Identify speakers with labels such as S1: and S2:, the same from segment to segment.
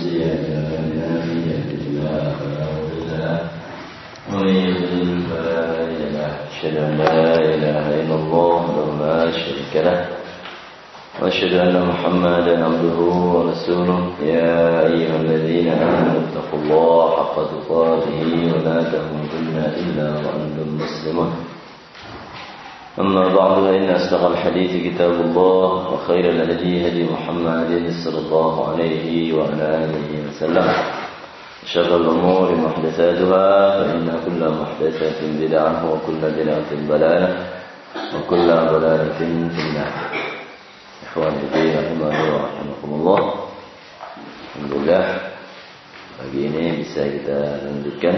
S1: هادي له من يهده الله فلا مضل له ومن يضلل فلا هادي له أشهد أن لا إله إلا الله وحده لا شريك له وأشهد أن محمدا عبده ورسوله يا أيها الذين آمنوا اتقوا الله حق تقاته ولا تموتن إلا وأنتم مسلمون أما بعد فإن أصدق الحديث كتاب الله وخير الهدي هدي محمد صلى الله عليه وعلى آله وسلم شر الأمور محدثاتها فإن كل محدثة بدعة وكل بدعة ضلالة وكل ضلالة في النار. Ikhwan fillah rahimakumullah. Alhamdulillah pagi ini bisa kita lanjutkan.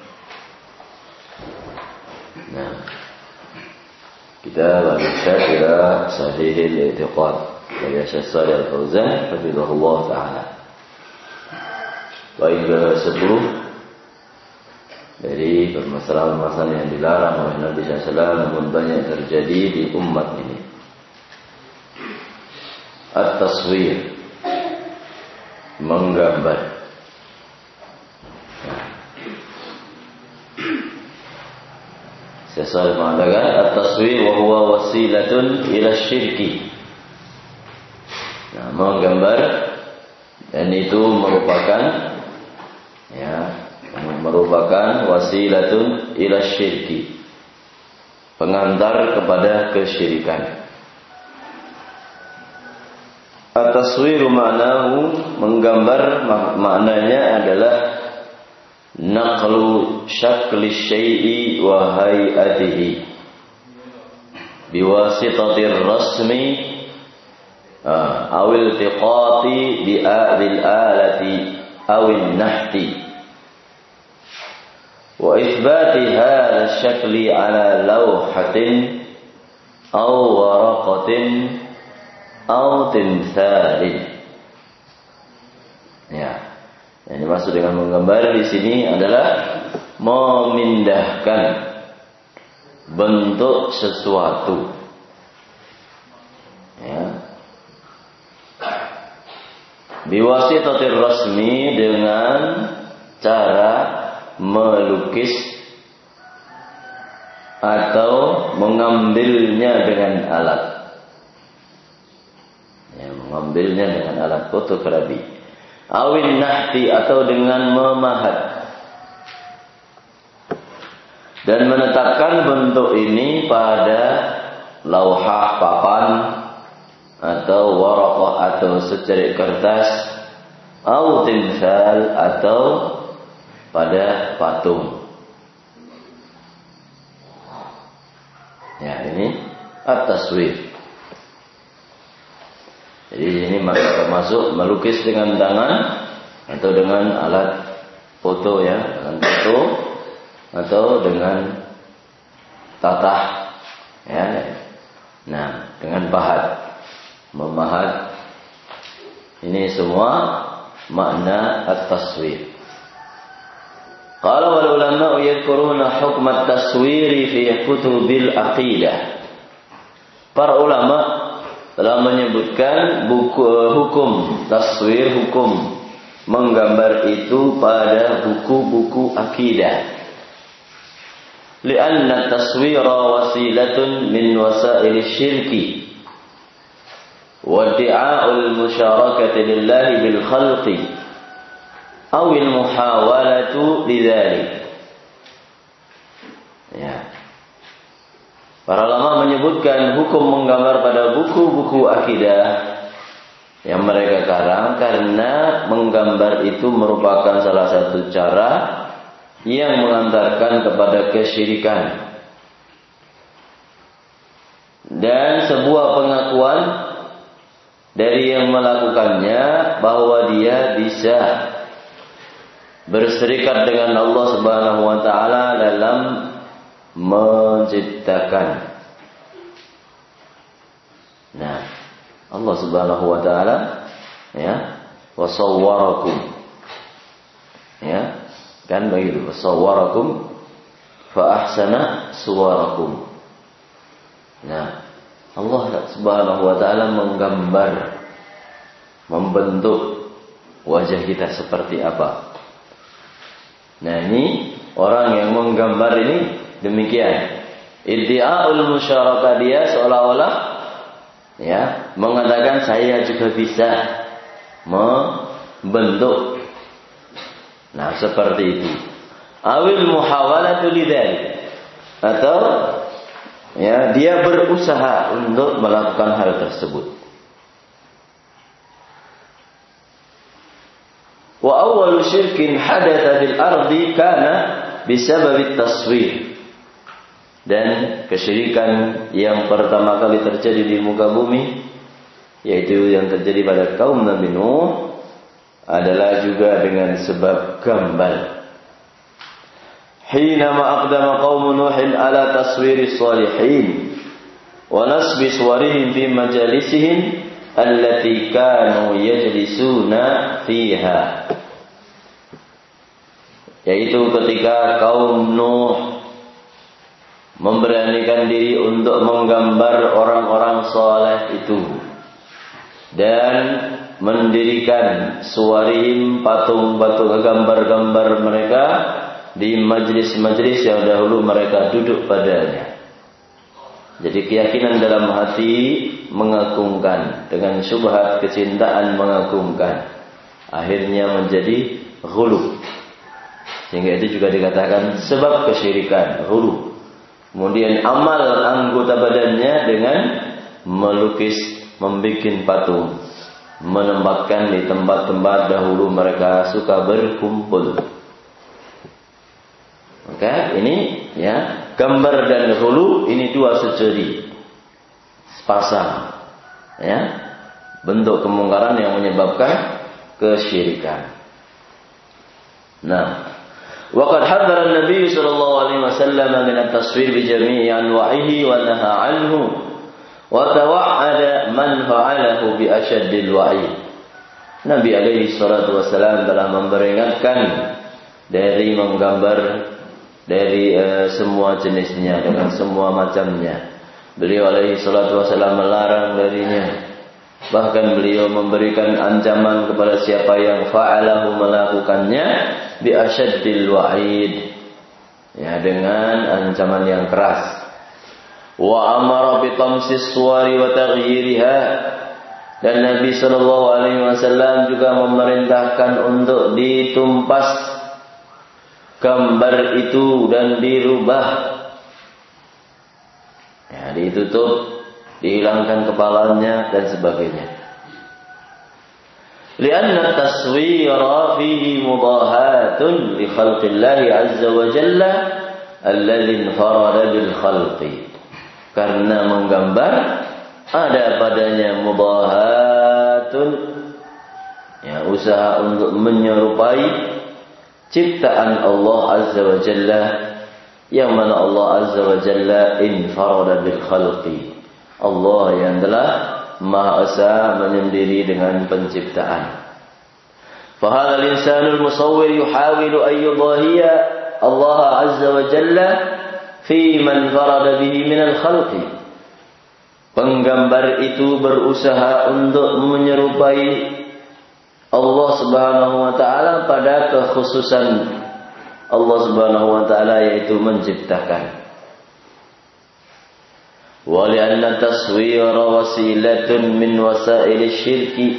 S1: Nah, kita lanjutkan ila sahihil i'tiqad dari Syekh Shalih Al-Fauzan hafizahullah taala. Baik ke-10 dari permasalahan-permasalahan yang dilarang oleh Nabi sallallahu alaihi wasallam namun banyak terjadi di umat ini. At-taswir, menggambar. Saya mengatakan at-taswir wa huwa wasilatun ila syirki. Nah, menggambar dan itu merupakan wasilatun ila syirki, pengantar kepada kesyirikan. At-taswiru ma'nahu, menggambar maknanya adalah naqlu syakli syai'i wa hay'atihi biwasitatir rasmi awil tiqati bi'adil alati awil nahti wa ithbati hadha syakli ala lawhatin aw waraqatin au timsalin. Ya. Yang dimaksud dengan menggambar di sini adalah memindahkan bentuk sesuatu. Ya. Biwasitatir rasmi, dengan cara melukis atau mengambilnya dengan alat. Mengambilnya dengan alat fotografi, awin nahti, atau dengan memahat, dan menetapkan bentuk ini pada lauhah, papan, atau waraqah, atau secarik kertas, atau timsal, atau pada patung. Ya, ini at-taswir. Jadi ini termasuk melukis dengan tangan atau dengan alat foto, ya, dengan foto atau dengan tatah, ya. Nah, dengan pahat, memahat, ini semua makna at-taswir. Qala wal ulama yadhkuruna hukm at-taswir fi kutubil aqidah. Para ulama telah menyebutkan hukum taswir, hukum menggambar itu pada buku-buku akidah. Lianna taswira wasilatun min wasail syirki wa iddi'a'ul musyarakati lillahi bil khalqi aw al muhawalatu lidzalik. Ya. Para ulama menyebutkan hukum menggambar pada buku-buku akidah yang mereka karang karena menggambar itu merupakan salah satu cara yang mengantarkan kepada kesyirikan dan sebuah pengakuan dari yang melakukannya bahwa dia bisa berserikat dengan Allah Subhanahu wa taala dalam menciptakan. Nah, Allah Subhanahu wa taala, ya, wasawwarakum, ya, kan begitu, wasawwarakum fa ahsana suwarakum. Nah, Allah Subhanahu wa taala menggambar, membentuk wajah kita seperti apa. Nah, ini orang yang menggambar ini demikian. Iddi'aul musyarakah, dia seolah-olah ya mengatakan saya juga bisa membentuk. Nah, seperti itu. Awil muhawalatu lidzalik, atau ya dia berusaha untuk melakukan hal tersebut. Wa awwalu syirkin hadatsa fil ardi kana bisabab at-taswir. Dan kesyirikan yang pertama kali terjadi di muka bumi, yaitu yang terjadi pada kaum Nabi Nuh, adalah juga dengan sebab gambar. Hinama aqdama qaum Nuhin ala taswiri salihin wa nasbi suwarihim fi majalisihim allati kanu yajlisuna fiha. Yaitu ketika kaum Nuh memberanikan diri untuk menggambar orang-orang saleh itu dan mendirikan suwarihim, patung-patung gambar-gambar mereka di majlis-majlis yang dahulu mereka duduk padanya. Jadi keyakinan dalam hati mengagungkan, dengan syubhat kecintaan mengagungkan, akhirnya menjadi ghulu. Sehingga itu juga dikatakan sebab kesyirikan, ghulu. Kemudian amal anggota badannya dengan melukis, membikin patung, menempatkan di tempat-tempat dahulu mereka suka berkumpul. Maka ini ya, gambar dan hulu ini dua sejoli sepasang, ya, bentuk kemungkaran yang menyebabkan kesyirikan. Nah, waqad hadzara an-nabiy sallallahu alaihi wasallam min at-taswir bi jami'i anwa'ihi wa naha 'anhu wa tawa'ada man fa'alahu bi ashaddil wa'id. Nabi alaihi salatu wasallam telah memperingatkan dari menggambar dari semua jenisnya, dengan semua macamnya. Beliau alaihi salatu wasallam melarang darinya. Bahkan beliau memberikan ancaman kepada siapa yang fa'alahu, melakukannya, bi asyaddil wa'id, ya, dengan ancaman yang keras. Wa amara bi tamsis suwari wa taghyiriha, dan Nabi sallallahu alaihi wasallam juga memerintahkan untuk ditumpas gambar itu dan dirubah, ya, ditutup, dihilangkan kepalanya dan sebagainya. Lianna taswira fihi mudahatun li khalqillahi azza wa jalla alladhi infarada bil khalqi. Karena menggambar ada padanya mudahatun, ya, usaha untuk menyerupai ciptaan Allah azza wa jalla, yang mana Allah azza wa jalla infarada bil khalqi, Allah yang telah Maha Esa menyendiri dengan penciptaan. Fahadha al-insanul musawwir yuhawilu an yudahiya Allah azza wa jalla fi man farada bihi min al-khalqi. Penggambar itu berusaha untuk menyerupai Allah subhanahu wa ta'ala pada kekhususan Allah subhanahu wa ta'ala, yaitu menciptakan. Wa li'anna taswira wasilatun min wasail syirki.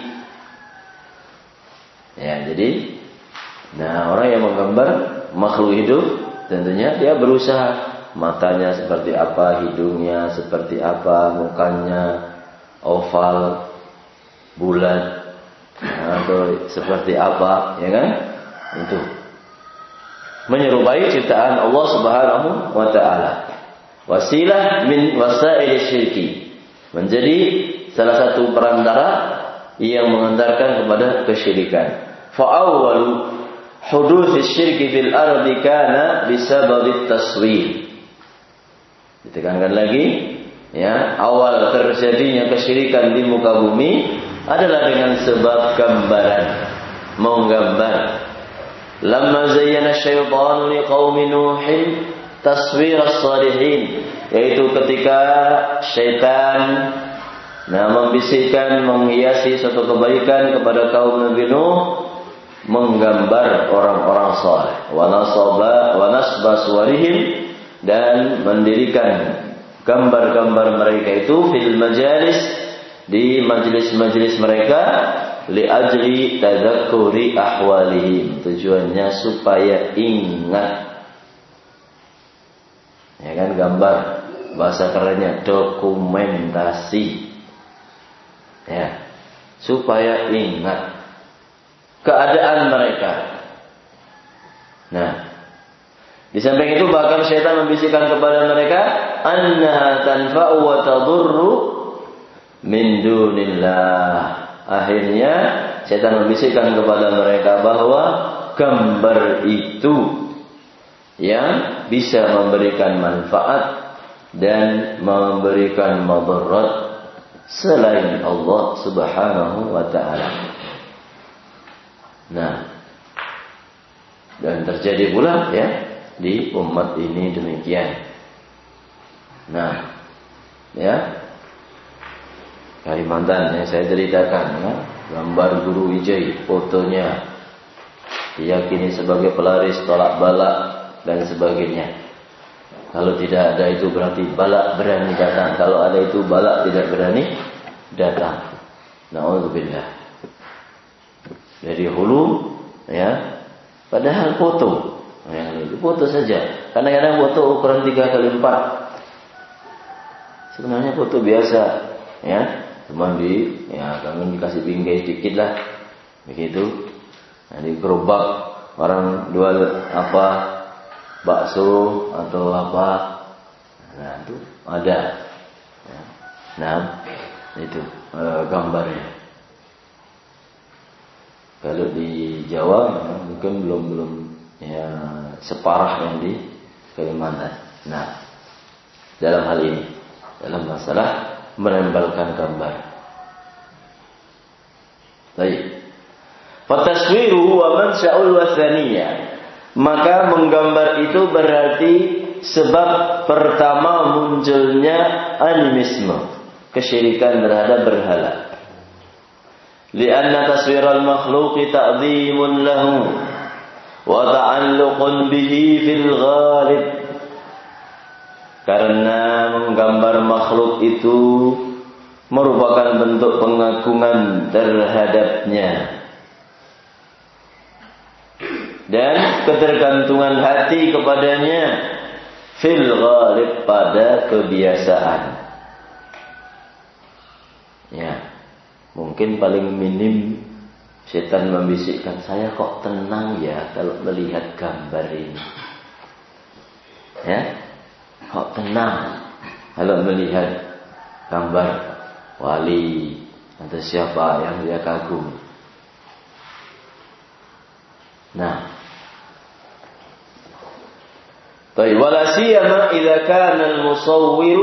S1: Ya, jadi orang yang menggambar makhluk hidup, tentunya dia berusaha matanya seperti apa, hidungnya seperti apa, mukanya oval, bulat, atau seperti apa, ya kan? Itu menyerupai ciptaan Allah Subhanahu wa taala. Wasilah min wasail syirki, menjadi salah satu perantara yang mengantarkan kepada kesyirikan. Fa awwalu huduts syirki fil ardi kana bisabab at-taswir. Ditekankan lagi, ya, awal terjadinya kesyirikan di muka bumi adalah dengan sebab gambaran, menggambar. Lamma zayyana asy-syaitanu liqaumi Nuhin taswir as-salihin, yaitu ketika syaitan membisikkan, menghiasi suatu kebaikan kepada kaum Nabi Nuh menggambar orang-orang saleh, wa nasba suwarihim, dan mendirikan gambar-gambar mereka itu fil majalis, di majlis-majlis mereka, li ajli tadzakkuri ahwalihim, tujuannya supaya ingat. Ya kan, gambar, bahasa kerennya dokumentasi. Ya, supaya ingat keadaan mereka. Nah, di samping itu bahkan syaitan membisikkan kepada mereka, annaha tanfa'u wa tadurru min dunillah. Akhirnya syaitan membisikkan kepada mereka bahwa gambar itu yang bisa memberikan manfaat dan memberikan madarat selain Allah Subhanahu wa ta'ala. Nah, dan terjadi pula ya di umat ini demikian. Nah, ya, Kalimantan yang saya ceritakan, ya, gambar Guru Wijay, fotonya diyakini sebagai pelaris tolak balak dan sebagainya. Kalau tidak ada itu berarti balak berani datang. Kalau ada itu balak tidak berani datang. Na'udzubillah. Dari hulu, ya, padahal foto, ya, itu foto saja. Kadang-kadang foto ukuran 3x4. Sebenarnya foto biasa, ya, cuma kami dikasih bingkai sedikit lah, begitu. Nah, di gerobak orang jual apa, bakso atau apa, nah itu ada. Ya. Nah, itu gambarnya. Kalau di Jawa mungkin belum ya separah yang di Kalimantan. Nah, dalam hal ini, dalam masalah menempelkan gambar. Baik. Fataswiru wa mansya'ul wathaniyah. Maka menggambar itu berarti sebab pertama munculnya animisme, kesyirikan terhadap berhala. Lianna taswiral makhluqi ta'zimun lahu wa ta'alluqun bihi fil ghalib. Karena menggambar makhluk itu merupakan bentuk pengagungan terhadapnya dan ketergantungan hati kepadanya fil ghalib, pada kebiasaan. Ya. Mungkin paling minim setan membisikkan, saya kok tenang ya kalau melihat gambar ini. Ya, kok tenang kalau melihat gambar wali atau siapa yang dia kagum. Nah, baik, wala siyama idza kana al-musawwir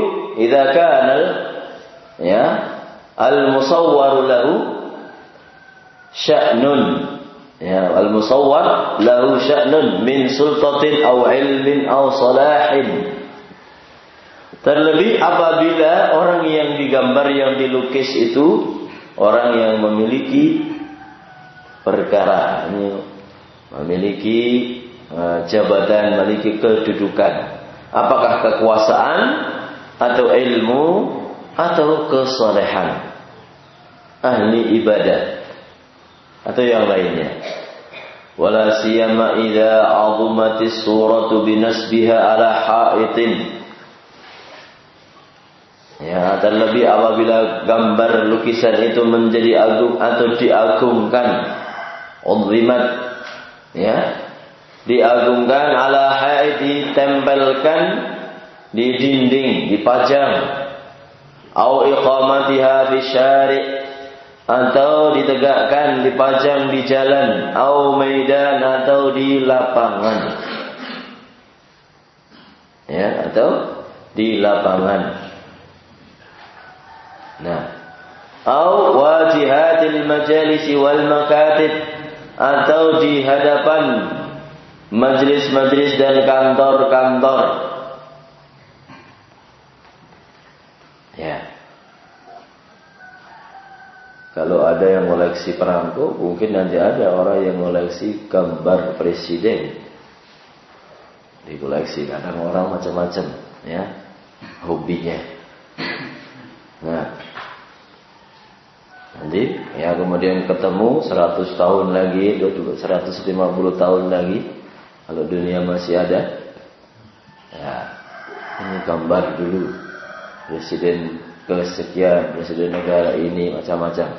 S1: al-musawwar lahu sya'nun, ya, al-musawwar lahu sya'nun min sultatin aw ilmin aw salahin. Terlebih apabila orang yang digambar, yang dilukis itu orang yang memiliki perkara, memiliki jabatan, memiliki kedudukan, apakah kekuasaan atau ilmu atau kesalehan, ahli ibadah atau yang lainnya. Wala siyama idza 'azumatis suratu binasbiha ala ha'itin. Ya, terlebih apabila gambar lukisan itu menjadi agung atau diagungkan, uzimat, ya, diagungkan, ala ha'id, ditempelkan di dinding, dipajang, au iqamatiha fi syari', atau ditegakkan, dipajang di jalan, au maidan, atau di lapangan, ya, atau di lapangan. Nah, au wajihatil majalisi wal makatib, atau di hadapan majlis-majlis dan kantor-kantor. Ya. Kalau ada yang koleksi perangko, mungkin nanti ada orang yang koleksi gambar presiden. Dikoleksi, kadang orang macam-macam, ya, hobinya. Nah, nanti ya kemudian ketemu 100 tahun lagi, 150 tahun lagi, kalau dunia masih ada, ya, ini gambar dulu presiden kesekian, presiden negara ini, macam-macam,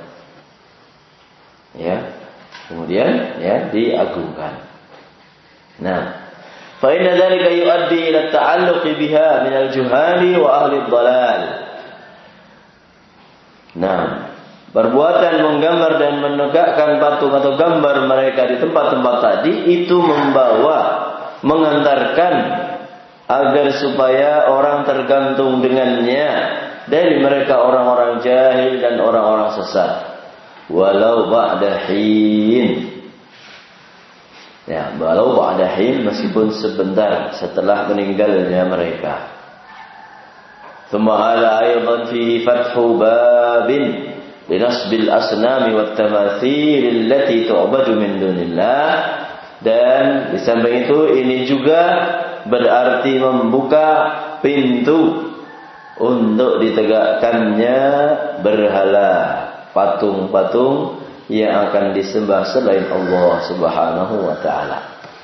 S1: ya, kemudian ya diagungkan. Nah, fa inna dzalika yuaddi ila ta'alluqi biha min al-juhali wa ahli ad-dhalal. Nah, perbuatan menggambar dan menegakkan patung atau gambar mereka di tempat-tempat tadi itu mengantarkan agar supaya orang tergantung dengannya dari mereka orang-orang jahil dan orang-orang sesat. Walau ba'da hin. Ya, walau ba'da hin, meskipun sebentar setelah meninggalnya mereka. Thumma hala aydan fihi fathu babin linasbil asnami wat tamathil allati tu'badu min dunillah. Dan di samping itu ini juga berarti membuka pintu untuk ditegakkannya berhala, patung-patung yang akan disembah selain Allah Subhanahu wa taala.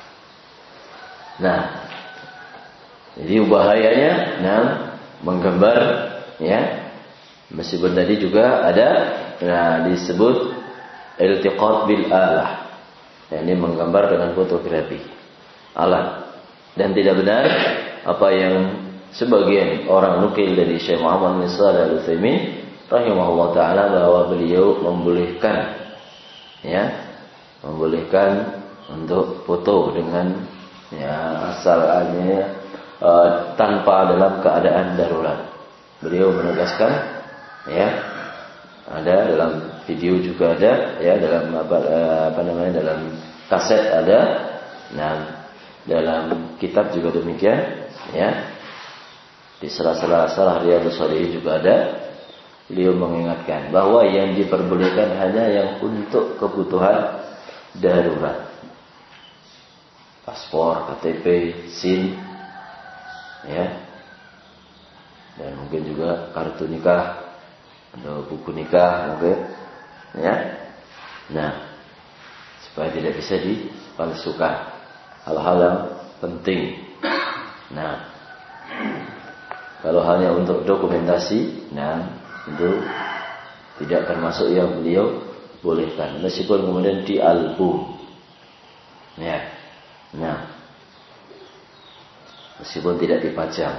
S1: Nah, jadi bahayanya menggambar, ya. Meskipun tadi juga ada disebut iltiqat bil alah. Ini menggambar dengan fotografi alat. Dan tidak benar apa yang sebagian orang nukil dari Syekh Muhammad bin Shalih Al-Utsaimin rahimahullah taala bahwa beliau membolehkan untuk foto dengan asalnya tanpa dalam keadaan darurat. Beliau menegaskan, ada dalam video juga ada, dalam dalam kaset ada, dalam kitab juga demikian, di sela-sela Riyadhus Shalihin juga ada. Beliau mengingatkan bahwa yang diperbolehkan hanya yang untuk kebutuhan darurat. Paspor, KTP, SIM, dan mungkin juga kartu nikah atau buku nikah mungkin, supaya tidak bisa dipalsukan hal-hal yang penting. Kalau hanya untuk dokumentasi, itu tidak akan masuk yang beliau bolehkan, meskipun kemudian di album, meskipun tidak dipajang.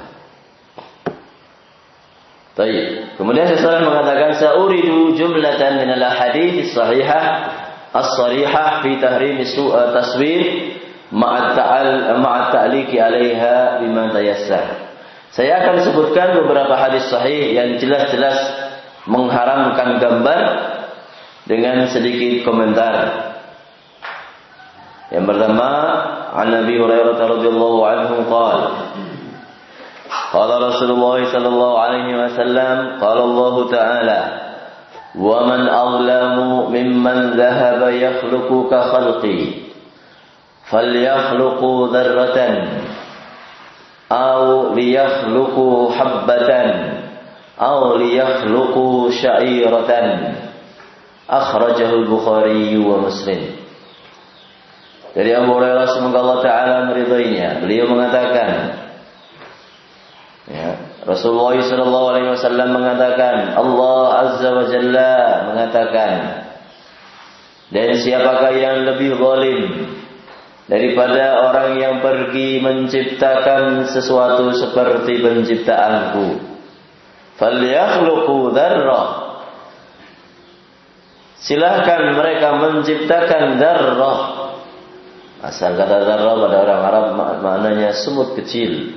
S1: Baik. Kemudian seseorang mengatakan, "Sa'uridu jumlatan min al-ahadits as-sahihah as-sarihah fi tahrim taswir ma'a ta'liqi 'alaiha bima tayassar." Saya akan sebutkan beberapa hadis sahih yang jelas-jelas mengharamkan gambar dengan sedikit komentar. Yang pertama, an Nabi Hurairah radhiyallahu anhu qala, qala Rasulullah sallallahu alaihi wasallam, qala Allah ta'ala, "Wa man azlamu mimman dhahaba yakhluqu ka khalqi, falyakhluqu dzarratan aw liyakhluqu habbatan aw liyakhluqu sya'iratan." Akhrajahu Al-Bukhari wa Muslim. Dari Abu Hurairah semoga Allah taala meridainya, beliau mengatakan, Rasulullah sallallahu alaihi wasallam mengatakan, Allah azza wa jalla mengatakan, dan siapakah yang lebih zalim daripada orang yang pergi menciptakan sesuatu seperti penciptaanku. Falyakhluqu dzarrah. Silahkan mereka menciptakan dzarrah. Asal kata dzarrah pada orang Arab maknanya semut kecil.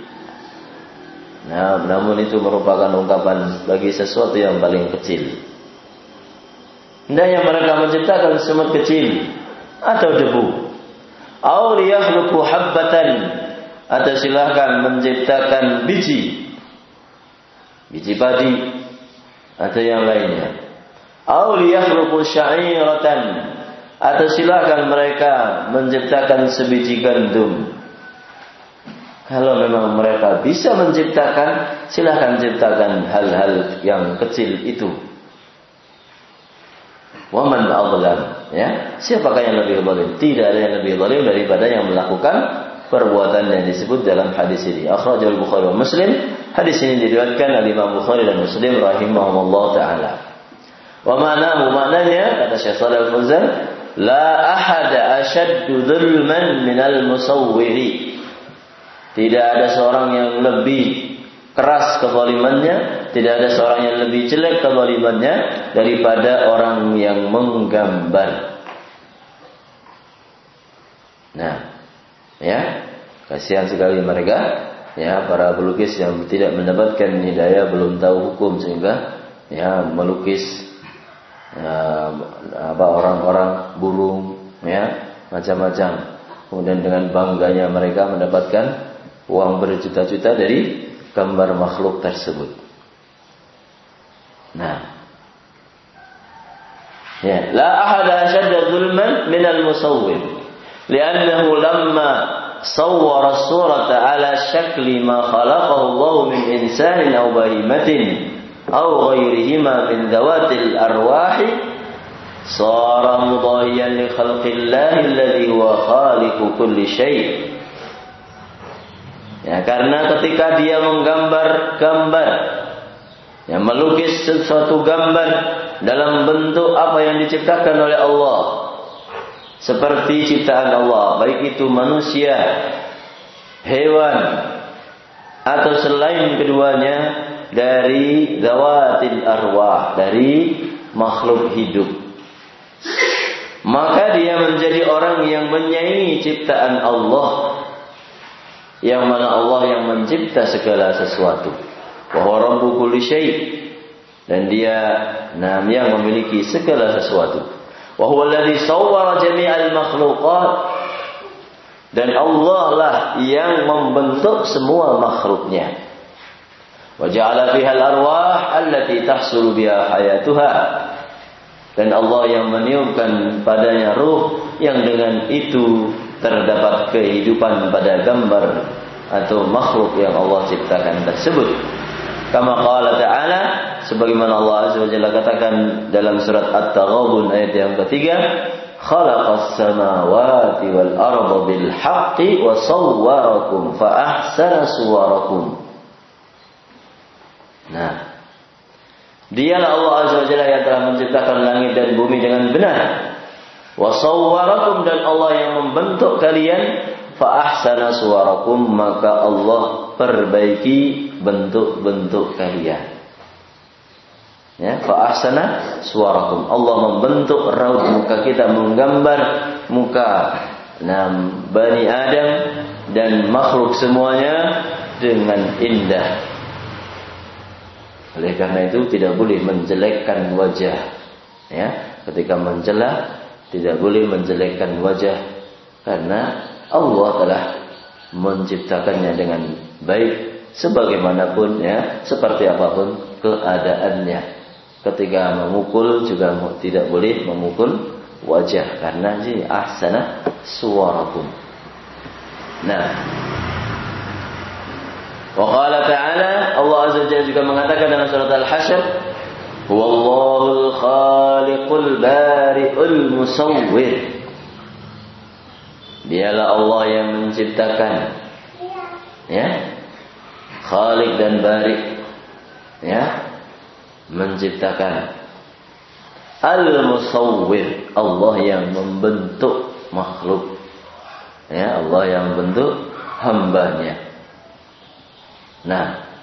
S1: Namun itu merupakan ungkapan bagi sesuatu yang paling kecil. Hendaknya mereka menciptakan semut kecil atau debu. Aw liyakhluqu habbatan, atau silahkan menciptakan biji padi atau yang lainnya. Aw liyakhluqu sya'iratan, atau silakan mereka menciptakan sebiji gandum. Kalau memang mereka bisa menciptakan, silakan ciptakan hal-hal yang kecil itu. Wa man adzlam, ya, siapakah yang lebih zalim? Tidak ada yang lebih zalim daripada yang melakukan perbuatan yang disebut dalam hadis ini. Akhrajal Bukhari wa Muslim. Hadis ini diriwayatkan oleh Imam Bukhari dan Muslim rahimahumullah taala. Wa maknanya kata Syekh Shalih Al-Fauzan, la ahada ashaddu dzulman minal musawwiri. Tidak ada seorang yang lebih keras kezalimannya, tidak ada seorang yang lebih jelek kezalimannya daripada orang yang menggambar. Nah, ya, kasihan sekali mereka, ya, para pelukis yang tidak mendapatkan hidayah, belum tahu hukum sehingga ya melukis orang-orang, burung, ya, macam-macam. Kemudian dengan bangganya mereka mendapatkan uang berjuta-juta dari gambar makhluk tersebut. Nah, ya, la ahada ashadda zulman min al-musawwir, li'annahu lamma sawwara as-surata ala shakli ma khalaqahu Allah min insanin aw bahimatin aw ghayrihima min dhawatil arwahi sara mudahiyan li khalqillahi alladhi huwa khaliqu kulli syai'. Ya, karena ketika dia menggambar gambar, ya, melukis sesuatu gambar dalam bentuk apa yang diciptakan oleh Allah, seperti ciptaan Allah, baik itu manusia, hewan, atau selain keduanya dari zawatil arwah, dari makhluk hidup, maka dia menjadi orang yang menyaingi ciptaan Allah, yang mana Allah yang mencipta segala sesuatu. Wa huwa rabbu kulli syai', dan dia yang memiliki segala sesuatu. Wa huwa alladhi sawwara jami'al makhluqat, dan Allah lah yang membentuk semua makhluknya. Wa ja'ala fiha al-arwah allati tahsulu biha hayatuha, dan Allah yang meniupkan padanya ruh yang dengan itu terdapat kehidupan pada gambar atau makhluk yang Allah ciptakan tersebut. Kama qala ta'ala, sebagaimana Allah Azza wa Jalla katakan dalam surat At-Taghabun ayat yang ketiga, khalaqas samawati wal arda bil haqqi wa sawwarakum fa ahsana suwarakum. Nah, dialah Allah Azza wa Jalla yang telah menciptakan langit dan bumi dengan benar. Wa sawwarakum, dan Allah yang membentuk kalian, fa ahsana suwarakum, maka Allah perbaiki bentuk-bentuk kalian. Ya, fa ahsana suwarakum, Allah membentuk raut muka kita, menggambar muka Bani Adam dan makhluk semuanya dengan indah. Oleh karena itu tidak boleh menjelekkan wajah. Ya, ketika mencela tidak boleh menjelekkan wajah, karena Allah telah menciptakannya dengan baik, sebagaimanapun, ya, seperti apapun keadaannya. Ketika memukul juga tidak boleh memukul wajah, karena ini ahsana suwarakum. Nah, wa qala ta'ala, Allah Azza wa Jalla juga mengatakan dalam surat Al-Hasyr, Wallahul khaliqul bari'ul musawwir. Dialah Allah yang menciptakan, ya, khaliq dan bari', ya, menciptakan. Al-musawwir, Allah yang membentuk makhluk, ya, Allah yang membentuk hambanya. Nah,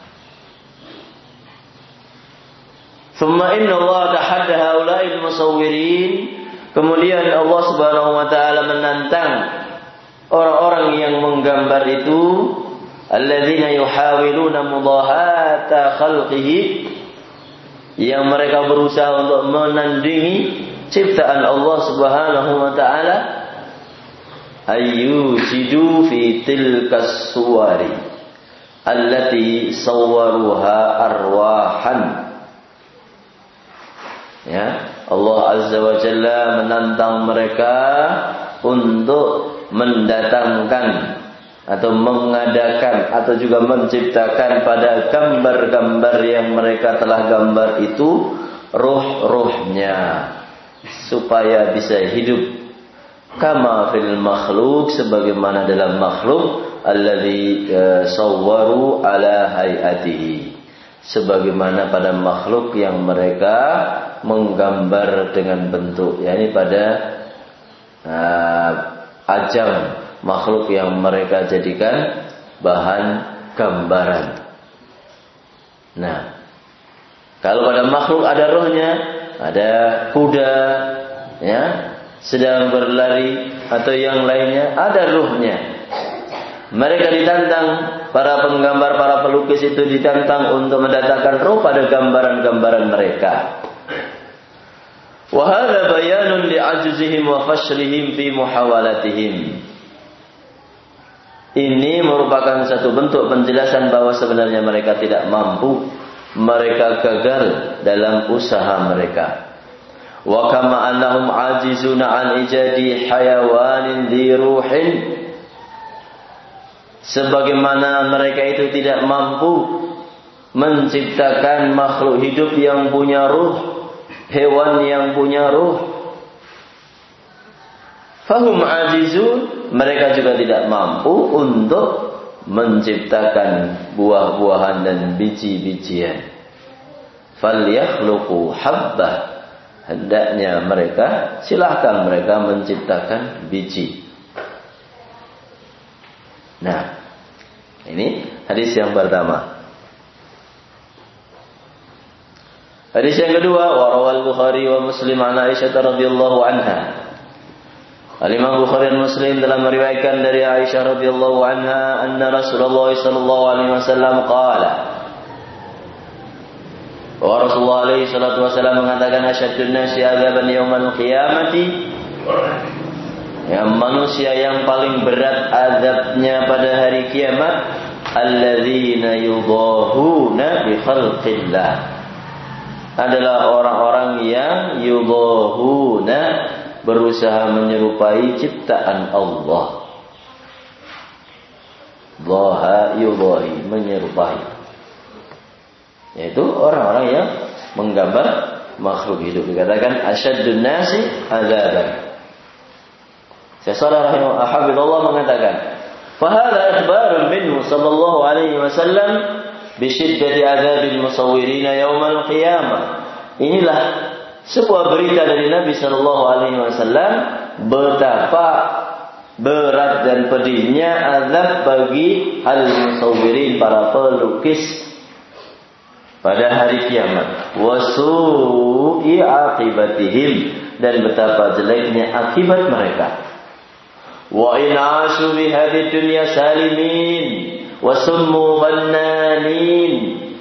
S1: Thumma inna Allah tahadda haula'il musawwirin. Kemudian Allah Subhanahu wa taala menantang orang-orang yang menggambar itu, alladzina yuhawiluna mudahata khalqihi, yang mereka berusaha untuk menandingi ciptaan Allah Subhanahu wa taala, ayyujidu fi tilkas suwari allati sawwaruha arwahan. Ya, Allah Azza wa Jalla menantang mereka untuk mendatangkan atau mengadakan atau juga menciptakan pada gambar-gambar yang mereka telah gambar itu ruh-ruhnya supaya bisa hidup kama fil makhluk, sebagaimana dalam makhluk alladzi sawwaru ala hayatihi, sebagaimana pada makhluk yang mereka menggambar dengan bentuk, yakni pada ajang makhluk yang mereka jadikan bahan gambaran. Nah, kalau pada makhluk ada rohnya, ada kuda ya sedang berlari atau yang lainnya, ada ruhnya. Mereka ditantang, para penggambar, para pelukis itu ditantang untuk mendatangkan roh pada gambaran-gambaran mereka. Wa hadza bayanun li'ajzihim wa fashrihim fi muhawalatihim. Ini merupakan satu bentuk penjelasan bahwa sebenarnya mereka tidak mampu, mereka gagal dalam usaha mereka. Wa kama annahum ajizuna an ijadi hayawanin dhi ruhin, sebagaimana mereka itu tidak mampu menciptakan makhluk hidup yang punya ruh, hewan yang punya ruh. Fahum ajizun, mereka juga tidak mampu untuk menciptakan buah-buahan dan biji-bijian. Falyakhluqu habbah, hendaknya mereka, silahkan mereka menciptakan biji. Nah, ini hadis yang pertama. Hadis yang kedua, wa rawal Bukhari wa Muslim an Aisyah radhiyallahu anha. Al-Imam Bukhari dan Muslim telah meriwayatkan dari Aisyah radhiyallahu anha anna Rasulullah sallallahu alaihi wasallam qala, wa Rasulullah alaihi salatu wasallam mengatakan, asyaddun nasi adzaban yaumal qiyamati, yang manusia yang paling berat azabnya pada hari kiamat, alladzina yudahuna bi khalqillah, adalah orang-orang yang yudahuna, berusaha menyerupai ciptaan Allah. Dhaha yudahi, menyerupai, yaitu orang-orang yang menggambar makhluk hidup. Dikatakan asyaddun nasi adzaban. Seseorang rahimahullah mengatakan, fahadha ikhbarun minhu sallallahu alaihi wasallam bisyiddati adzabil musawwirina yaumal qiyamah. Inilah sebuah berita dari Nabi sallallahu alaihi wasallam betapa berat dan pedihnya azab bagi al-musawwirin, para pelukis pada hari kiamat. Wasu'i aqibatihim, dan betapa jeleknya akibat mereka. Wa in ashu bi hadhihi dunya salimin wa summu fannanin.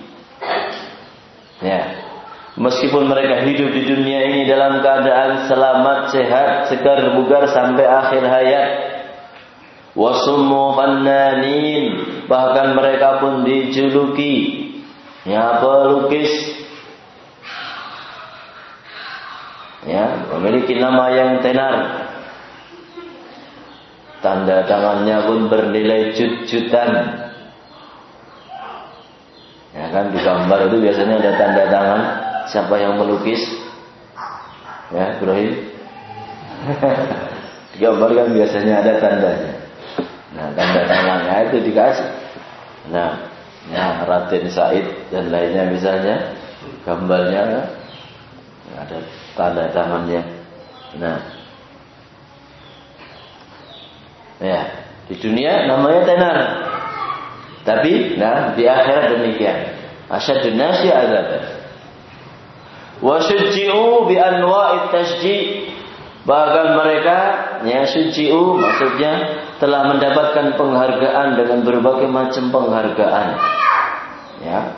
S1: Ya, meskipun mereka hidup di dunia ini dalam keadaan selamat, sehat, segar, bugar sampai akhir hayat. Wa summu fannanin, bahkan mereka pun dijuluki ya pelukis, ya, memiliki nama yang tenar. Tanda tangannya pun bernilai jut-jutan. Ya kan, di gambar itu biasanya ada tanda tangan siapa yang melukis. Ya, Ibrahim. Di gambar kan biasanya ada tandanya. Nah, tanda tangannya itu dikasih. Nah, ya, Raden Said dan lainnya misalnya, gambarnya ada tanda tangannya. Nah, ya, di dunia namanya tenar, tapi nah di akhirat demikian. Asyaddun nasi adzaban. Wa syujji'u bi anwa'it tasji', bahkan mereka ya syujji'u maksudnya telah mendapatkan penghargaan dengan berbagai macam penghargaan. Ya.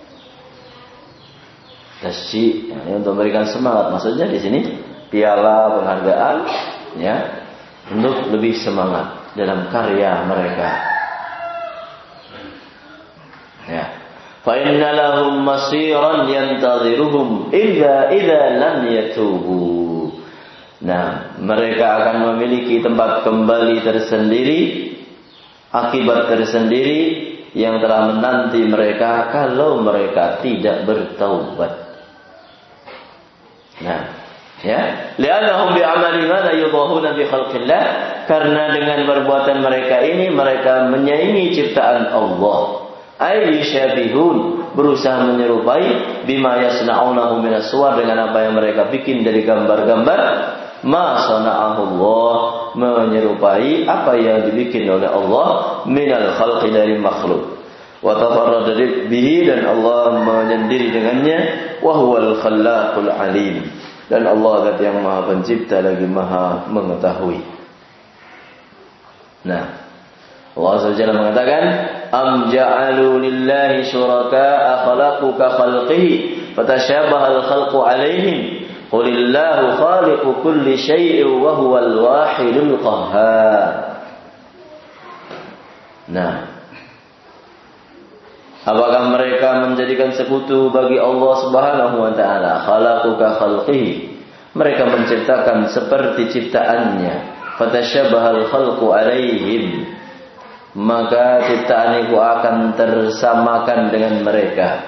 S1: Tasji' ya, untuk memberikan semangat, maksudnya di sini piala penghargaan ya, untuk lebih semangat dalam karya mereka. Ya. fa inna lahum masiran yantadhiruhum idza lam yatubu. Nah, mereka akan memiliki tempat kembali tersendiri, akibat tersendiri yang telah menanti mereka kalau mereka tidak bertaubat. Nah, ya, li'annahum bi'amali ma la yudahuna bi khalqillah, karena dengan perbuatan mereka ini mereka menyaingi ciptaan Allah. Ay yushabihun, berusaha menyerupai bima yasna'unahu min as-suwar, dengan apa yang mereka bikin dari gambar-gambar. Ma sana'ahu Allah, menyerupai apa yang dibikin oleh Allah minal khalqi, dari makhluk. Wa tafarrada bihi, dan Allah menyendiri dengannya. Wa huwal khallaqul alim, dan Allah zat yang maha pencipta lagi maha mengetahui. Nah, Allah SWT mengatakan, am ja'alu lillahi syuraka'a khalaqu ka khalqihi fatashabaha al-khalqu alaihim qulillahu khaliqu kulli syai'in wa huwal wahidul qahhar. Nah, apakah mereka menjadikan sekutu bagi Allah Subhanahu wa taala? Khalaqu ka khalqihi, mereka menciptakan seperti ciptaannya. Fatashabahal khalqu alaihim, maka ciptaan itu akan tersamakan dengan mereka.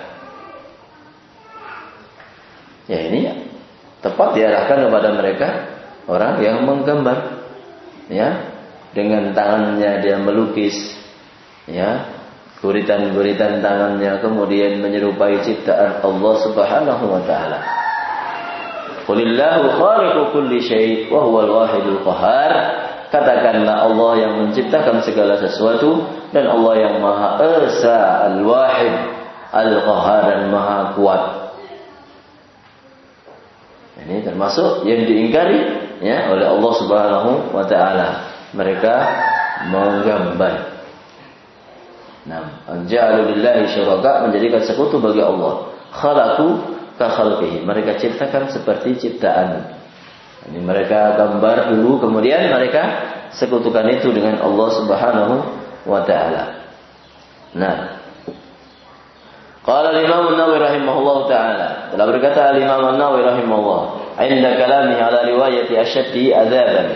S1: Ya, ini tepat diarahkan kepada mereka, orang yang menggambar, ya, dengan tangannya dia melukis, ya, guritan-guritan tangannya kemudian menyerupai ciptaan Allah Subhanahu wa taala. Qulillahu khaliqu kulli syai' wa huwal wahidul qahhar. Katakanlah Allah yang menciptakan segala sesuatu, dan Allah yang Maha Esa, Al-Wahid, Al-Qahhar, dan Maha Kuat. Ini termasuk yang diingkari, ya, oleh Allah Subhanahu wa taala. Mereka menggambar. Nah, anja'alu lillahi syuraka, menjadikan sekutu bagi Allah. Khalaqu ka khalqihi, mereka ciptakan seperti ciptaan. Ini mereka gambar dulu, kemudian mereka sekutukan itu dengan Allah Subhanahu wa taala. Nah, qala al-Imam an-Nawawi rahimahullah taala, telah berkata al-Imam an-Nawawi rahimahullah, inda kalamihi ala riwayati asyaddi adzaban.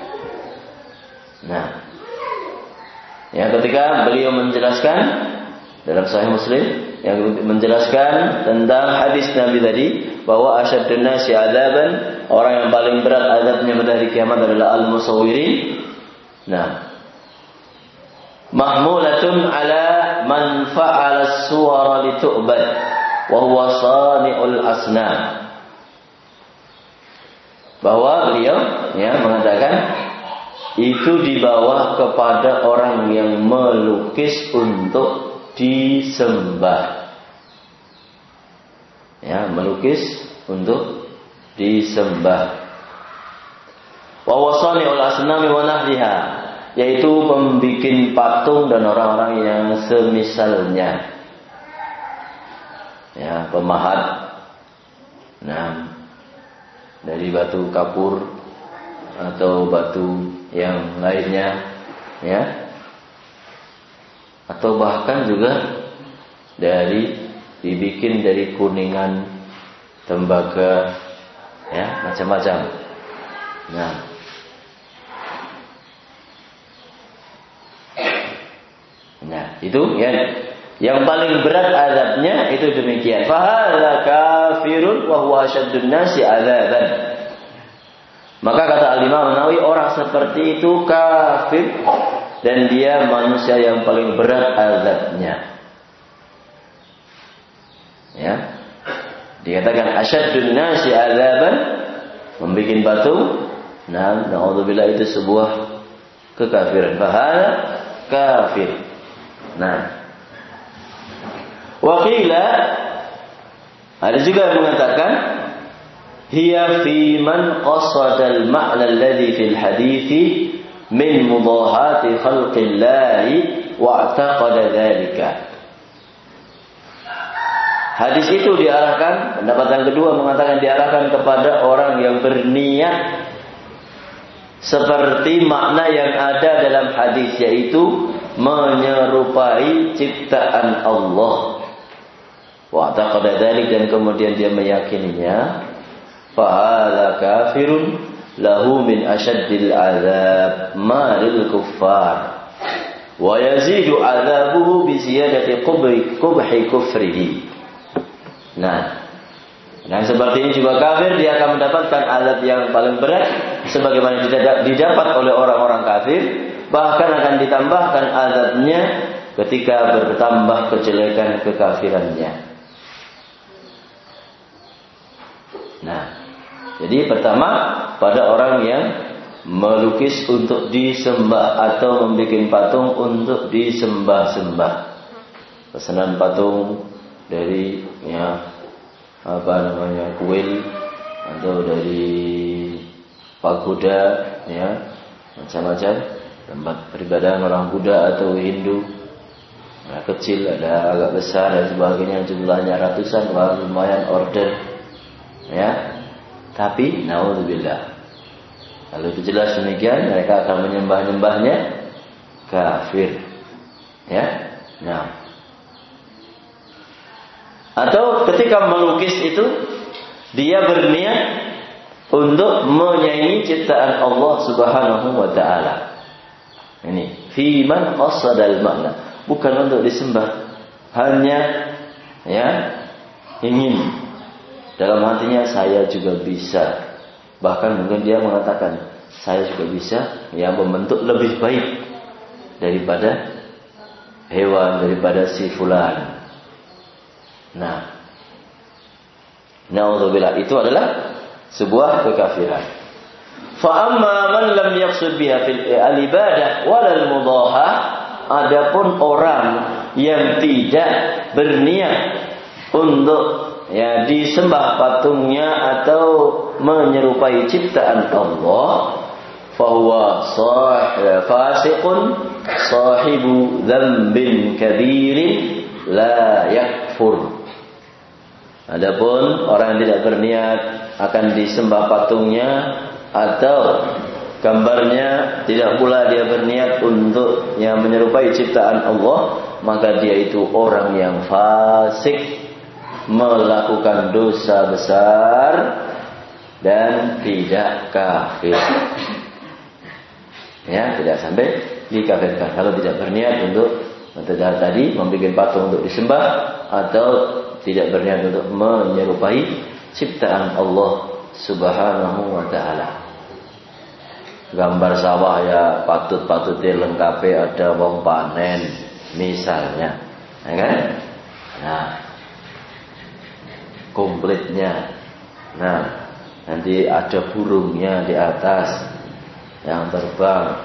S1: Nah, ya, ketika beliau menjelaskan dalam Sahih Muslim, yang menjelaskan tentang hadis Nabi tadi, bahwa asyaddun nasi adzaban, orang yang paling berat azabnya pada hari kiamat adalah al-musawwirin. Nah, mahmulatun ala man fa'ala as-suwara litu'bad wa huwa sani'ul asnam. Bahwa beliau, ya, mengatakan itu dibawa kepada orang yang melukis untuk disembah. Ya, melukis untuk disembah. Wa wasani'ul asnami wa nahliha, yaitu pembikin patung dan orang-orang yang semisalnya. Ya, pemahat. Nah, dari batu kapur atau batu yang lainnya, ya, atau bahkan juga dibikin dari kuningan tembaga, ya, macam-macam. Nah, itu ya, yang paling berat azabnya itu demikian. Fahala kafirun wa huwa asyaddun nasi adzaban. Maka kata Al-Imam Nawawi, orang seperti itu kafir, dan dia manusia yang paling berat azabnya. Ya, dikatakan asyaddun nasi adzaban, membikin batu. Nah, na'udzubillah, itu sebuah kekafiran. Fahala kafir. Nah, waqila, ada juga yang mengatakan hiya fi man qasada al-ma'na alladhi fil hadithi min mudahati khalqillahi wa i'taqada dzalika. Hadis itu diarahkan, pendapat yang kedua mengatakan diarahkan kepada orang yang berniat seperti makna yang ada dalam hadis, yaitu menyerupai ciptaan Allah. wa taqada dzalik, dan kemudian dia meyakininya, fa hadza kafirun lahu min asyaddil azab ma lil kuffar wa yazidu azabuhu bi ziyadati qubhi kufrihi. Nah, yang seperti ini juga kafir, dia akan mendapatkan azab yang paling berat sebagaimana didapat oleh orang-orang kafir, bahkan akan ditambahkan azabnya ketika bertambah kejelekan kekafirannya. Nah, jadi pertama, pada orang yang melukis untuk disembah atau membuat patung untuk disembah-sembah. Pesanan patung dari kuil atau dari pagoda, macam-macam tempat peribadahan orang Buddha atau Hindu. Ada kecil, ada agak besar dan sebagainya, jumlahnya ratusan, lumayan order. Tapi naudzubillah, kalau itu jelas demikian, mereka akan menyembah-nyembahnya kafir. Nah, atau ketika melukis itu dia berniat untuk menyaingi ciptaan Allah Subhanahu wa taala. Ini fi man qasadal makna, bukan untuk disembah, hanya ingin dalam hatinya saya juga bisa. Bahkan mungkin dia mengatakan saya juga bisa membentuk lebih baik daripada hewan, daripada si fulan. Nah, naudzubillah, itu adalah sebuah kekafiran. Fa amma man lam yaqsud biha fil ibadah wal mudahah, adapun orang yang tidak berniat untuk disembah patungnya atau menyerupai ciptaan Allah, fahuwa fasiqun sahibu dzambin kabirin la yakfur. Adapun orang yang tidak berniat akan disembah patungnya atau gambarnya, tidak pula dia berniat untuk menyerupai ciptaan Allah, maka dia itu orang yang fasik, melakukan dosa besar dan tidak kafir. Tidak sampai dikafirkan kalau tidak berniat untuk tadi membuat patung untuk disembah atau tidak berniat untuk menyerupai ciptaan Allah Subhanahu wa taala. Gambar sawah patut dilengkapi ada wong panen misalnya, Nah, komplitnya. Nah, nanti ada burungnya di atas yang terbang.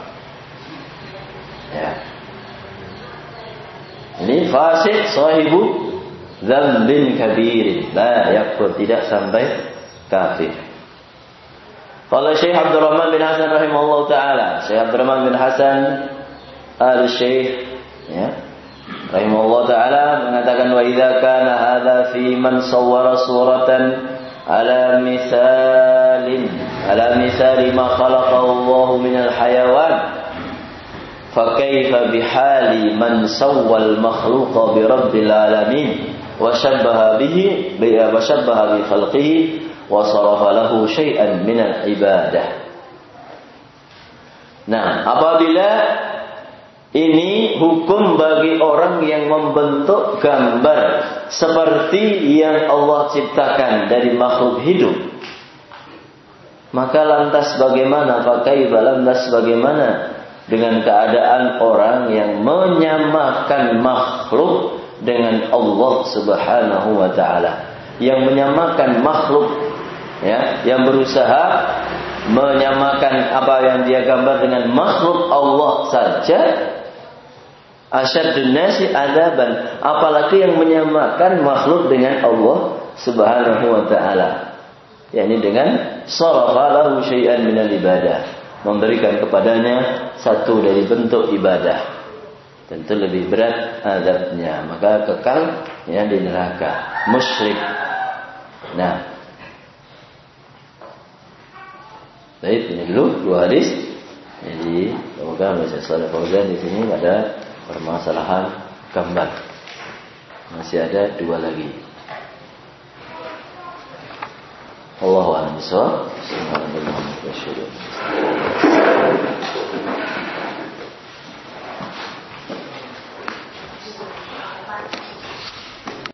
S1: Ini fasik sahibu dzambin kabirin la yakfur, tidak sampai kafir. Qala Syekh Abdul Rahman bin Hasan rahimahullah taala, Syekh Abdul Rahman bin Hasan al-Syekh rahimahullah taala mengatakan, wa idza kana hadza fi man sawwara suratan ala misali ma khalaqa Allah min al-hayawan, fa kaifa bihali man sawwa al-makhluqa bi rabbil alamin wa shabbaha bi khalqihi wa sarafa lahu syai'an min al-ibadah. Nah, apabila ini hukum bagi orang yang membentuk gambar seperti yang Allah ciptakan dari makhluk hidup, maka lantas bagaimana dengan keadaan orang yang menyamakan makhluk dengan Allah Subhanahu wa taala, yang menyamakan makhluk, yang berusaha menyamakan apa yang dia gambar dengan makhluk Allah saja. Asyaddun nasi adzaban, apalagi yang menyamakan makhluk dengan Allah Subhanahu wa taala, yakni dengan sarafa lahu syai'an minal ibadah, memberikan kepadanya satu dari bentuk ibadah, tentu lebih berat azabnya, maka kekal di neraka, musyrik. Nah, baik, ini dulu dua hadis. Jadi semoga Syekh Shalih Fauzan di sini ada permasalahan gambar. Masih ada dua lagi. Allahu a'lam bishawab. Subhanallah wa bihamdihi.